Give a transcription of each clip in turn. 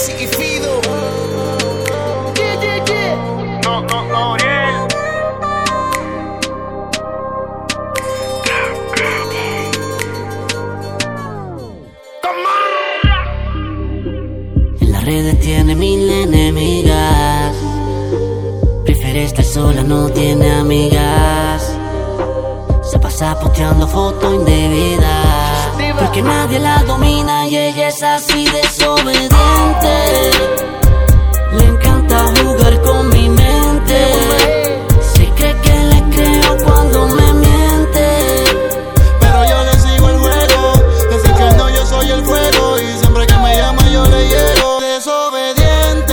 Alexis y Fido. No, yeah. En las redes tiene mil enemigas. Prefiere estar sola, no tiene amigas. Se pasa posteando fotos indebidas, porque nadie la domina y ella es así desobediente. Le encanta jugar con mi mente. Se cree que le creo cuando me miente, pero yo le sigo el juego. Decir que no, yo soy el fuego, y siempre que me llama yo le llego. Desobediente,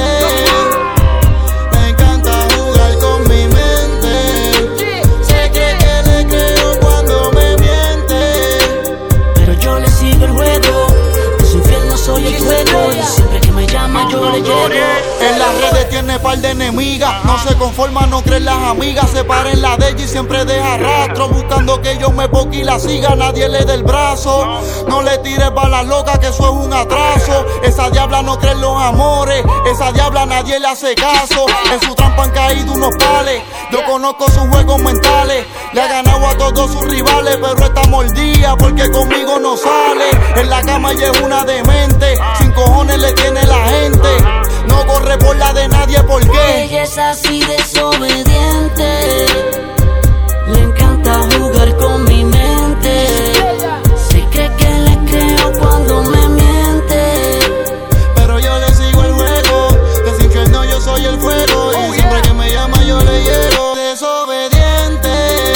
le encanta jugar con mi mente. Se cree que le creo cuando me miente, pero yo le sigo el juego. De su infierno soy el fuego, y siempre que me llama yo le llego. en las redes tiene par de enemigas. No se conforma, no cree en las amigas. Se para en la de ella y siempre deja rastro, buscando que yo me boque y la siga. Nadie le dé el brazo. No le tires balas locas, que eso es un atraso. Esa diabla no cree en los amores. Esa diabla nadie le hace caso. En su trampa han caído unos pales. Yo conozco sus juegos mentales. Le ha ganado a todos sus rivales, pero está mordida porque conmigo no sale. En la cama ella es una demente. Sin cojones le tiene la gente. No corre por la de nadie, ¿por qué? Ella es así desobediente. Le encanta jugar con mi mente. Se cree que le creo cuando me miente, pero yo le sigo el juego. De ese infierno yo soy el fuego, y siempre que me llama yo le llego. Desobediente,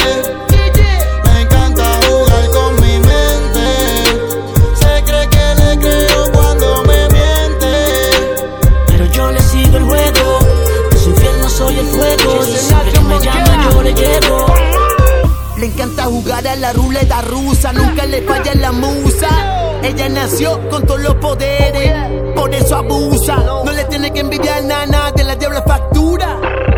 me encanta jugar con mi mente. Se cree que le creo cuando me miente, pero yo le sigo el juego. De su infierno soy el fuego, y siempre que me llama yo le llego. Le encanta jugar a la ruleta rusa, nunca le falla la musa. Ella nació con todos los poderes, por eso abusa. No le tiene que envidiar nada de la diabla factura.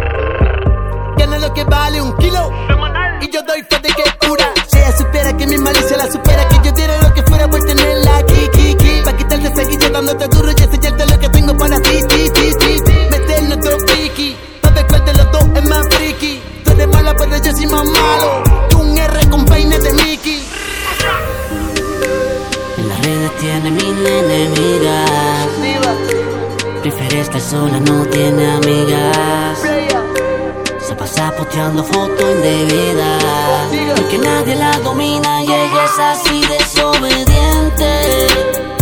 Gana lo que vale un kilo, y yo doy fe de que es pura. Si ella supiera que mi malicia la supera, que yo diera lo que fuera por tenerla aquí, pa' quitarte seguir dándote duro y enseñarte lo que tengo para ti. Meter nuestro piqui, pa' ver cuál de los dos es más friki. Tú eres mala, pero yo soy más malo. Tú un R con peines de Mickey. En las redes tiene mil enemigas. Prefiere estar sola, no tiene amigas. Se pasa posteando fotos indebidas, porque nadie la domina y ella es así desobediente.